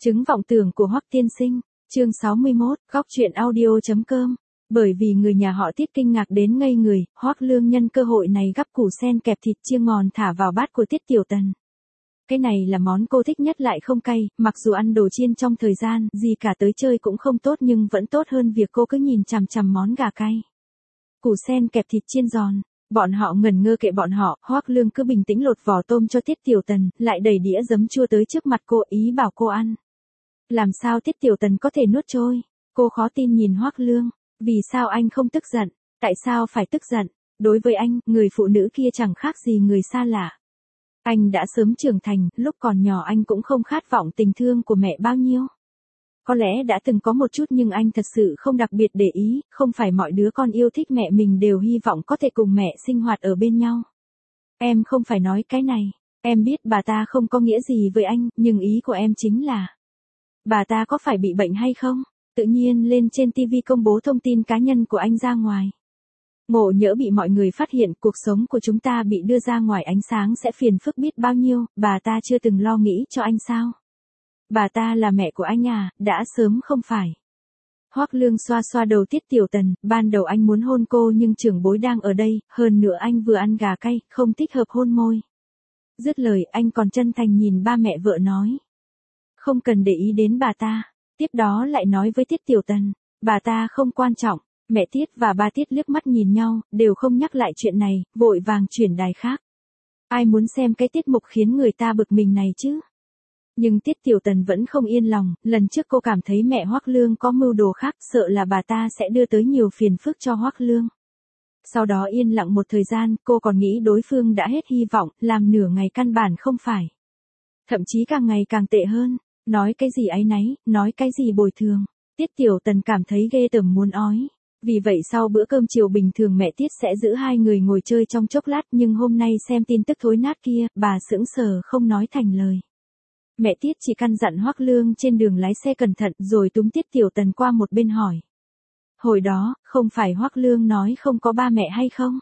Chứng vọng tưởng của Hoắc tiên sinh, chương 61, góc truyện audio.com. Bởi vì người nhà họ Tiết kinh ngạc đến ngây người, Hoắc Lương nhân cơ hội này gắp củ sen kẹp thịt chiên ngòn thả vào bát của Tiết Tiểu Tần. Cái này là món cô thích nhất lại không cay, mặc dù ăn đồ chiên trong thời gian gì cả tới chơi cũng không tốt nhưng vẫn tốt hơn việc cô cứ nhìn chằm chằm món gà cay. Củ sen kẹp thịt chiên giòn. Bọn họ ngẩn ngơ kệ bọn họ, Hoắc Lương cứ bình tĩnh lột vỏ tôm cho Tiết Tiểu Tần, lại đẩy đĩa giấm chua tới trước mặt cô ý bảo cô ăn. Làm sao Tiết Tiểu Tần có thể nuốt trôi? Cô khó tin nhìn Hoắc Lương, vì sao anh không tức giận? Tại sao phải tức giận? Đối với anh, người phụ nữ kia chẳng khác gì người xa lạ. Anh đã sớm trưởng thành, lúc còn nhỏ anh cũng không khát vọng tình thương của mẹ bao nhiêu. Có lẽ đã từng có một chút nhưng anh thật sự không đặc biệt để ý, không phải mọi đứa con yêu thích mẹ mình đều hy vọng có thể cùng mẹ sinh hoạt ở bên nhau. Em không phải nói cái này, em biết bà ta không có nghĩa gì với anh, nhưng ý của em chính là bà ta có phải bị bệnh hay không? Tự nhiên lên trên TV công bố thông tin cá nhân của anh ra ngoài. Ngộ nhỡ bị mọi người phát hiện cuộc sống của chúng ta bị đưa ra ngoài ánh sáng sẽ phiền phức biết bao nhiêu, bà ta chưa từng lo nghĩ cho anh sao? Bà ta là mẹ của anh à, đã sớm không phải. Hoắc Lương xoa xoa đầu Tiết Tiểu Tần, ban đầu anh muốn hôn cô nhưng trưởng bối đang ở đây, hơn nữa anh vừa ăn gà cay, không thích hợp hôn môi. Dứt lời anh còn chân thành nhìn ba mẹ vợ nói. Không cần để ý đến bà ta. Tiếp đó lại nói với Tiết Tiểu Tần, bà ta không quan trọng. Mẹ Tiết và ba Tiết liếc mắt nhìn nhau, đều không nhắc lại chuyện này, vội vàng chuyển đài khác. Ai muốn xem cái tiết mục khiến người ta bực mình này chứ? Nhưng Tiết Tiểu Tần vẫn không yên lòng, lần trước cô cảm thấy mẹ Hoắc Lương có mưu đồ khác, sợ là bà ta sẽ đưa tới nhiều phiền phức cho Hoắc Lương. Sau đó yên lặng một thời gian, cô còn nghĩ đối phương đã hết hy vọng, làm nửa ngày căn bản không phải. Thậm chí càng ngày càng tệ hơn, nói cái gì áy náy, nói cái gì bồi thường. Tiết Tiểu Tần cảm thấy ghê tởm muốn ói. Vì vậy sau bữa cơm chiều bình thường mẹ Tiết sẽ giữ hai người ngồi chơi trong chốc lát nhưng hôm nay xem tin tức thối nát kia, bà sững sờ không nói thành lời. Mẹ Tiết chỉ căn dặn Hoắc Lương trên đường lái xe cẩn thận rồi túm Tiết Tiểu Tần qua một bên hỏi. Hồi đó, không phải Hoắc Lương nói không có ba mẹ hay không?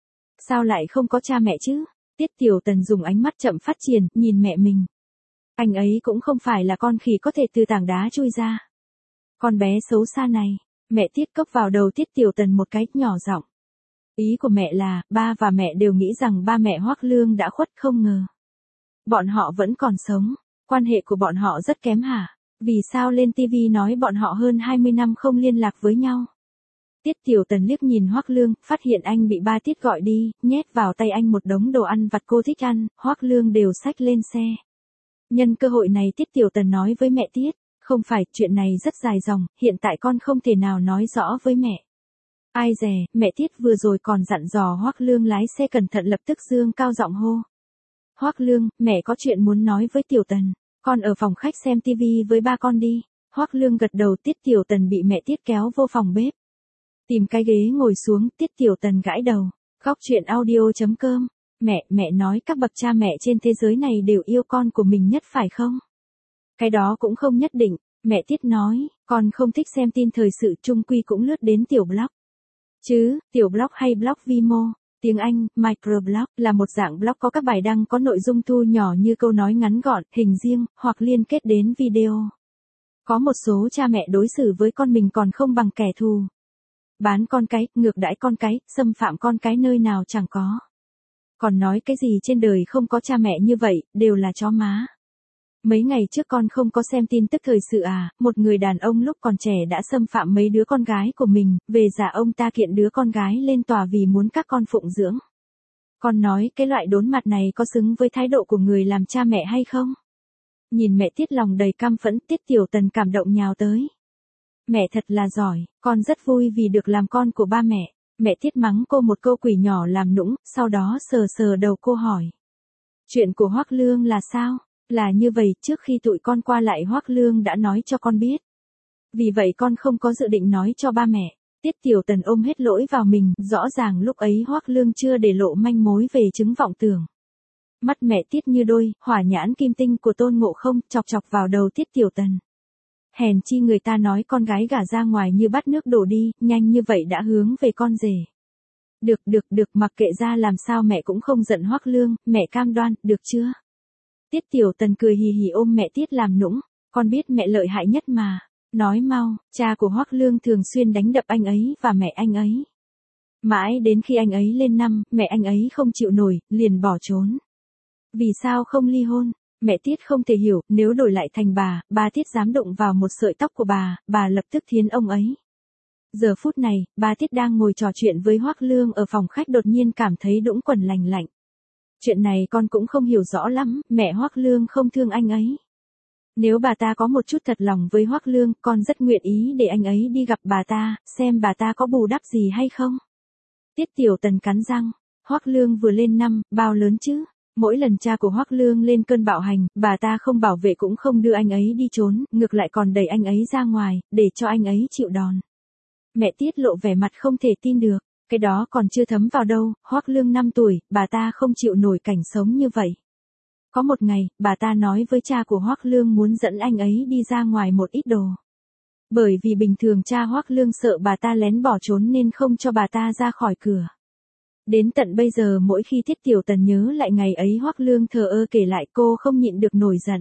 Sao lại không có cha mẹ chứ? Tiết Tiểu Tần dùng ánh mắt chậm phát triển, nhìn mẹ mình. Anh ấy cũng không phải là con khỉ có thể từ tảng đá chui ra. Con bé xấu xa này, mẹ Tiết cốc vào đầu Tiết Tiểu Tần một cái, nhỏ giọng. Ý của mẹ là, ba và mẹ đều nghĩ rằng ba mẹ Hoắc Lương đã khuất, không ngờ. Bọn họ vẫn còn sống. Quan hệ của bọn họ rất kém hả? Vì sao lên TV nói bọn họ hơn 20 năm không liên lạc với nhau? Tiết Tiểu Tần liếc nhìn Hoắc Lương, phát hiện anh bị ba Tiết gọi đi, nhét vào tay anh một đống đồ ăn vặt cô thích ăn, Hoắc Lương đều xách lên xe. Nhân cơ hội này Tiết Tiểu Tần nói với mẹ Tiết, không phải, chuyện này rất dài dòng, hiện tại con không thể nào nói rõ với mẹ. Ai dè, mẹ Tiết vừa rồi còn dặn dò Hoắc Lương lái xe cẩn thận, lập tức dương cao giọng hô. Hoắc Lương, mẹ có chuyện muốn nói với Tiểu Tần, con ở phòng khách xem TV với ba con đi. Hoắc Lương gật đầu. Tiết Tiểu Tần bị mẹ Tiết kéo vô phòng bếp. Tìm cái ghế ngồi xuống, Tiết Tiểu Tần gãi đầu. Góc truyện audio.com. Mẹ nói các bậc cha mẹ trên thế giới này đều yêu con của mình nhất phải không? Cái đó cũng không nhất định, mẹ Tiết nói, con không thích xem tin thời sự, chung quy cũng lướt đến tiểu blog. Chứ, tiểu blog hay blog Vimo. Tiếng Anh, microblog, là một dạng blog có các bài đăng có nội dung thu nhỏ như câu nói ngắn gọn, hình riêng, hoặc liên kết đến video. Có một số cha mẹ đối xử với con mình còn không bằng kẻ thù. Bán con cái, ngược đãi con cái, xâm phạm con cái nơi nào chẳng có. Còn nói cái gì trên đời không có cha mẹ như vậy, đều là chó má. Mấy ngày trước con không có xem tin tức thời sự à, một người đàn ông lúc còn trẻ đã xâm phạm mấy đứa con gái của mình, về già ông ta kiện đứa con gái lên tòa vì muốn các con phụng dưỡng. Con nói cái loại đốn mặt này có xứng với thái độ của người làm cha mẹ hay không? Nhìn mẹ Tiết lòng đầy căm phẫn, Tiết Tiểu Tần cảm động nhào tới. Mẹ thật là giỏi, con rất vui vì được làm con của ba mẹ. Mẹ Tiết mắng cô một câu quỷ nhỏ làm nũng, sau đó sờ sờ đầu cô hỏi. Chuyện của Hoắc Lương là sao? Là như vậy, trước khi tụi con qua lại Hoắc Lương đã nói cho con biết. Vì vậy con không có dự định nói cho ba mẹ. Tiết Tiểu Tần ôm hết lỗi vào mình, rõ ràng lúc ấy Hoắc Lương chưa để lộ manh mối về chứng vọng tưởng. Mắt mẹ Tiết như đôi, hỏa nhãn kim tinh của Tôn Ngộ Không chọc chọc vào đầu Tiết Tiểu Tần. Hèn chi người ta nói con gái gả ra ngoài như bắt nước đổ đi, nhanh như vậy đã hướng về con rể. Được, mặc kệ ra làm sao mẹ cũng không giận Hoắc Lương, mẹ cam đoan, được chưa? Tiết Tiểu Tần cười hì hì ôm mẹ Tiết làm nũng, Con biết mẹ lợi hại nhất mà. Nói mau, cha của Hoắc Lương thường xuyên đánh đập anh ấy và mẹ anh ấy. Mãi đến khi anh ấy lên năm, mẹ anh ấy không chịu nổi, liền bỏ trốn. Vì sao không ly hôn? Mẹ Tiết không thể hiểu, nếu đổi lại thành bà Tiết dám đụng vào một sợi tóc của bà lập tức thiến ông ấy. Giờ phút này, bà Tiết đang ngồi trò chuyện với Hoắc Lương ở phòng khách đột nhiên cảm thấy đũng quần lành lạnh. Chuyện này con cũng không hiểu rõ lắm, mẹ Hoắc Lương không thương anh ấy. Nếu bà ta có một chút thật lòng với Hoắc Lương, con rất nguyện ý để anh ấy đi gặp bà ta, xem bà ta có bù đắp gì hay không. Tiết Tiểu Tần cắn răng, Hoắc Lương vừa lên năm, bao lớn chứ? Mỗi lần cha của Hoắc Lương lên cơn bạo hành, bà ta không bảo vệ cũng không đưa anh ấy đi trốn, ngược lại còn đẩy anh ấy ra ngoài, để cho anh ấy chịu đòn. Mẹ Tiết lộ vẻ mặt không thể tin được, cái đó còn chưa thấm vào đâu, Hoắc Lương 5 tuổi, bà ta không chịu nổi cảnh sống như vậy. Có một ngày, bà ta nói với cha của Hoắc Lương muốn dẫn anh ấy đi ra ngoài một ít đồ. Bởi vì bình thường cha Hoắc Lương sợ bà ta lén bỏ trốn nên không cho bà ta ra khỏi cửa. Đến tận bây giờ mỗi khi Tiết Tiểu Tần nhớ lại ngày ấy Hoắc Lương thờ ơ kể lại cô không nhịn được nổi giận.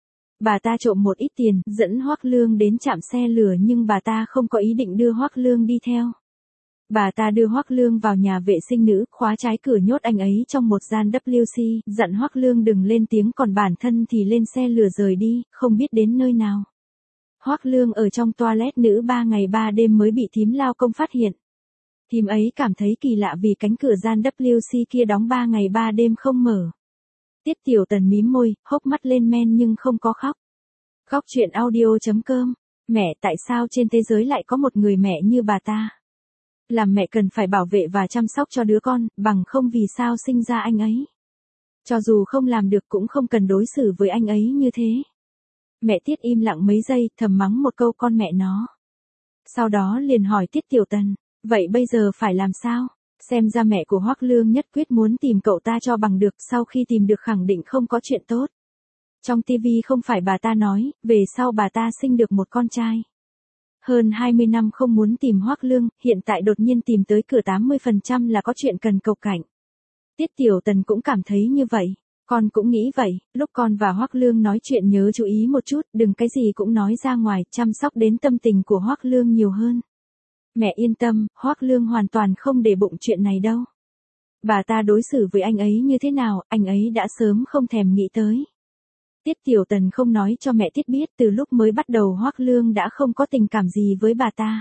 Bà ta trộm một ít tiền, dẫn Hoắc Lương đến trạm xe lửa nhưng bà ta không có ý định đưa Hoắc Lương đi theo. Bà ta đưa Hoắc Lương vào nhà vệ sinh nữ, khóa trái cửa nhốt anh ấy trong một gian WC, dặn Hoắc Lương đừng lên tiếng còn bản thân thì lên xe lửa rời đi, không biết đến nơi nào. Hoắc Lương ở trong toilet nữ 3 ngày 3 đêm mới bị thím lao công phát hiện. Thím ấy cảm thấy kỳ lạ vì cánh cửa gian WC kia đóng 3 ngày 3 đêm không mở. Tiết Tiểu Tần mím môi, hốc mắt lên men nhưng không có khóc. Góc truyện audio.com. Mẹ, tại sao trên thế giới lại có một người mẹ như bà ta? Làm mẹ cần phải bảo vệ và chăm sóc cho đứa con, bằng không vì sao sinh ra anh ấy. Cho dù không làm được cũng không cần đối xử với anh ấy như thế. Mẹ Tiết im lặng mấy giây, thầm mắng một câu con mẹ nó. Sau đó liền hỏi Tiết Tiểu Tần, vậy bây giờ phải làm sao? Xem ra mẹ của Hoắc Lương nhất quyết muốn tìm cậu ta cho bằng được, sau khi tìm được khẳng định không có chuyện tốt. Trong TV không phải bà ta nói, về sau bà ta sinh được một con trai. Hơn 20 năm không muốn tìm Hoắc Lương, hiện tại đột nhiên tìm tới cửa 80% là có chuyện cần cầu cạnh. Tiết Tiểu Tần cũng cảm thấy như vậy. Con cũng nghĩ vậy, lúc con và Hoắc Lương nói chuyện nhớ chú ý một chút, đừng cái gì cũng nói ra ngoài, chăm sóc đến tâm tình của Hoắc Lương nhiều hơn. Mẹ yên tâm, Hoắc Lương hoàn toàn không để bụng chuyện này đâu. Bà ta đối xử với anh ấy như thế nào, anh ấy đã sớm không thèm nghĩ tới. Tiết Tiểu Tần không nói cho mẹ Tiết biết, từ lúc mới bắt đầu Hoắc Lương đã không có tình cảm gì với bà ta.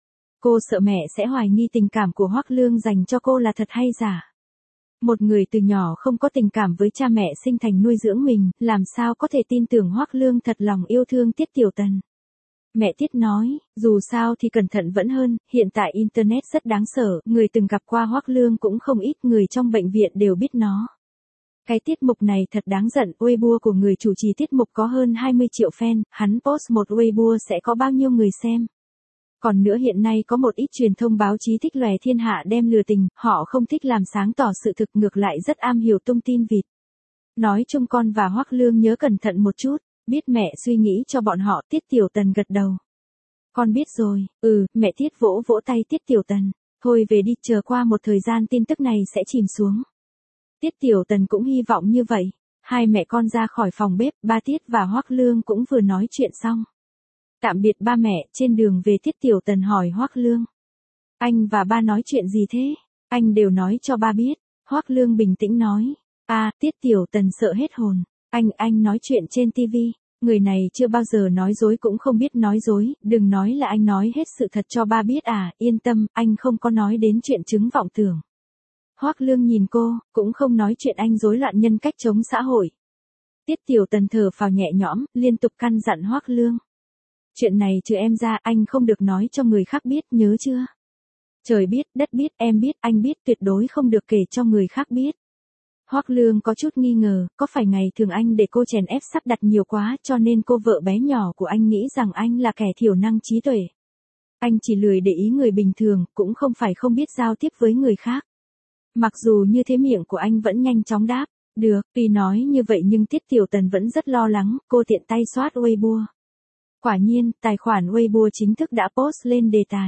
Cô sợ mẹ sẽ hoài nghi tình cảm của Hoắc Lương dành cho cô là thật hay giả. Một người từ nhỏ không có tình cảm với cha mẹ sinh thành nuôi dưỡng mình, làm sao có thể tin tưởng Hoắc Lương thật lòng yêu thương Tiết Tiểu Tần. Mẹ Tiết nói, dù sao thì cẩn thận vẫn hơn, hiện tại Internet rất đáng sợ, người từng gặp qua Hoắc Lương cũng không ít, người trong bệnh viện đều biết nó. Cái tiết mục này thật đáng giận, Weibo của người chủ trì tiết mục có hơn 20 triệu fan, hắn post một Weibo sẽ có bao nhiêu người xem. Còn nữa hiện nay có một ít truyền thông báo chí thích lòe thiên hạ đem lừa tình, họ không thích làm sáng tỏ sự thực, ngược lại rất am hiểu tung tin vịt. Nói chung con và Hoắc Lương nhớ cẩn thận một chút, biết mẹ suy nghĩ cho bọn họ. Tiết Tiểu Tần gật đầu. Con biết rồi, mẹ Tiết vỗ vỗ tay Tiết Tiểu Tần. Thôi về đi, chờ qua một thời gian tin tức này sẽ chìm xuống. Tiết Tiểu Tần cũng hy vọng như vậy. Hai mẹ con ra khỏi phòng bếp, ba Tiết và Hoắc Lương cũng vừa nói chuyện xong. Tạm biệt ba mẹ, trên đường về Tiết Tiểu Tần hỏi Hoắc Lương. Anh và ba nói chuyện gì thế? Anh đều nói cho ba biết. Hoắc Lương bình tĩnh nói. Tiết Tiểu Tần sợ hết hồn. Anh nói chuyện trên TV. Người này chưa bao giờ nói dối cũng không biết nói dối, đừng nói là anh nói hết sự thật cho ba biết à, yên tâm, anh không có nói đến chuyện chứng vọng tưởng. Hoắc Lương nhìn cô, cũng không nói chuyện anh rối loạn nhân cách chống xã hội. Tiết Tiểu Tần thở phào nhẹ nhõm, liên tục căn dặn Hoắc Lương. Chuyện này trừ em ra, anh không được nói cho người khác biết, nhớ chưa? Trời biết, đất biết, em biết, anh biết, tuyệt đối không được kể cho người khác biết. Hoắc Lương có chút nghi ngờ, có phải ngày thường anh để cô chèn ép sắp đặt nhiều quá cho nên cô vợ bé nhỏ của anh nghĩ rằng anh là kẻ thiểu năng trí tuệ. Anh chỉ lười để ý người bình thường, cũng không phải không biết giao tiếp với người khác. Mặc dù như thế miệng của anh vẫn nhanh chóng đáp, được, tuy nói như vậy nhưng Tiết Tiểu Tần vẫn rất lo lắng, cô tiện tay soát Weibo. Quả nhiên, tài khoản Weibo chính thức đã post lên đề tài.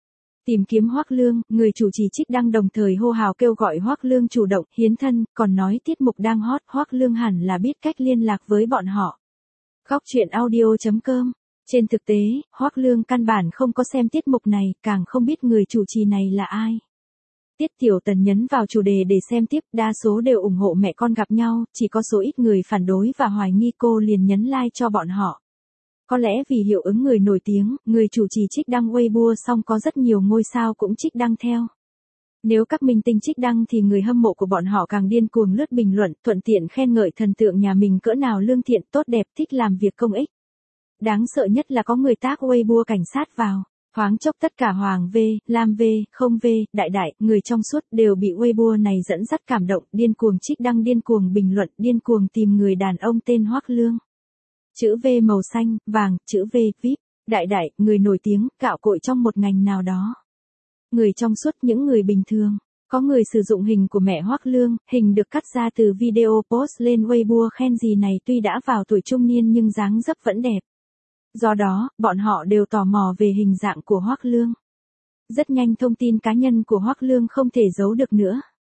Tìm kiếm Hoắc Lương, người chủ trì trích đăng đồng thời hô hào kêu gọi Hoắc Lương chủ động hiến thân, còn nói tiết mục đang hot, Hoắc Lương hẳn là biết cách liên lạc với bọn họ. Góc truyện audio.com. Trên thực tế, Hoắc Lương căn bản không có xem tiết mục này, càng không biết người chủ trì này là ai. Tiết Tiểu Tần nhấn vào chủ đề để xem tiếp, đa số đều ủng hộ mẹ con gặp nhau, chỉ có số ít người phản đối và hoài nghi, cô liền nhấn like cho bọn họ. Có lẽ vì hiệu ứng người nổi tiếng, người chủ trì trích đăng Weibo xong có rất nhiều ngôi sao cũng trích đăng theo. Nếu các minh tinh trích đăng thì người hâm mộ của bọn họ càng điên cuồng lướt bình luận, thuận tiện khen ngợi thần tượng nhà mình cỡ nào lương thiện, tốt đẹp, thích làm việc công ích. Đáng sợ nhất là có người tag Weibo cảnh sát vào. Thoáng chốc tất cả Hoàng V, Lam V, Không V, Đại Đại, người trong suốt đều bị Weibo này dẫn dắt cảm động, điên cuồng trích đăng, điên cuồng bình luận, điên cuồng tìm người đàn ông tên Hoắc Lương. Chữ V màu xanh, vàng, chữ V, VIP, Đại Đại, người nổi tiếng, cạo cội trong một ngành nào đó. Người trong suốt, những người bình thường. Có người sử dụng hình của mẹ Hoắc Lương, hình được cắt ra từ video post lên Weibo khen gì này tuy đã vào tuổi trung niên nhưng dáng dấp vẫn đẹp. Do đó, bọn họ đều tò mò về hình dạng của Hoắc Lương. Rất nhanh thông tin cá nhân của Hoắc Lương không thể giấu được nữa.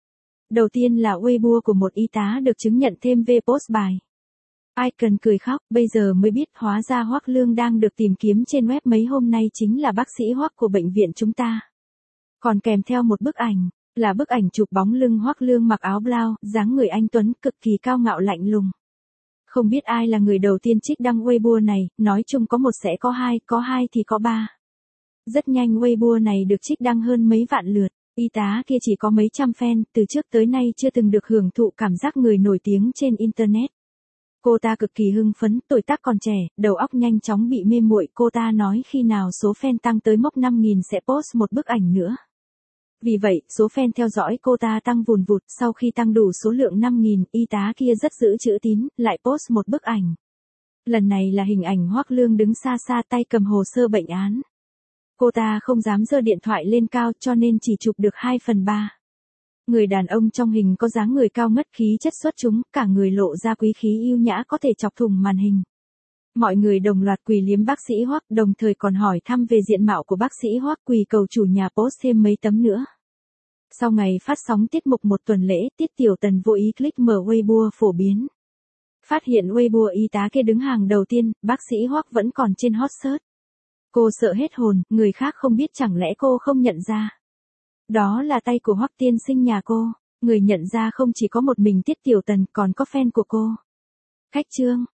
Đầu tiên là Weibo của một y tá được chứng nhận thêm V-post bài. Icon cười khóc, bây giờ mới biết hóa ra Hoắc Lương đang được tìm kiếm trên web mấy hôm nay chính là bác sĩ Hoắc của bệnh viện chúng ta. Còn kèm theo một bức ảnh, là bức ảnh chụp bóng lưng Hoắc Lương mặc áo blau, dáng người anh tuấn, cực kỳ cao ngạo lạnh lùng. Không biết ai là người đầu tiên trích đăng Weibo này, nói chung có một sẽ có hai thì có ba. Rất nhanh Weibo này được trích đăng hơn mấy vạn lượt, y tá kia chỉ có mấy trăm fan, từ trước tới nay chưa từng được hưởng thụ cảm giác người nổi tiếng trên Internet. Cô ta cực kỳ hưng phấn, tuổi tác còn trẻ, đầu óc nhanh chóng bị mê muội, cô ta nói khi nào số fan tăng tới mốc 5.000 sẽ post một bức ảnh nữa. Vì vậy, số fan theo dõi cô ta tăng vùn vụt, sau khi tăng đủ số lượng 5.000, y tá kia rất giữ chữ tín, lại post một bức ảnh. Lần này là hình ảnh Hoắc Lương đứng xa xa tay cầm hồ sơ bệnh án. Cô ta không dám giơ điện thoại lên cao cho nên chỉ chụp được 2/3. Người đàn ông trong hình có dáng người cao ngất, khí chất xuất chúng, cả người lộ ra quý khí yêu nhã có thể chọc thủng màn hình. Mọi người đồng loạt quỳ liếm bác sĩ Hoắc, đồng thời còn hỏi thăm về diện mạo của bác sĩ Hoắc, quỳ cầu chủ nhà post thêm mấy tấm nữa. Sau ngày phát sóng tiết mục một tuần lễ, Tiết Tiểu Tần vô ý click mở Weibo phổ biến. Phát hiện Weibo y tá kia đứng hàng đầu tiên, bác sĩ Hoắc vẫn còn trên hot search. Cô sợ hết hồn, người khác không biết chẳng lẽ cô không nhận ra. Đó là tay của Hoắc tiên sinh nhà cô, người nhận ra không chỉ có một mình Tiết Tiểu Tần còn có fan của cô. Khách trương,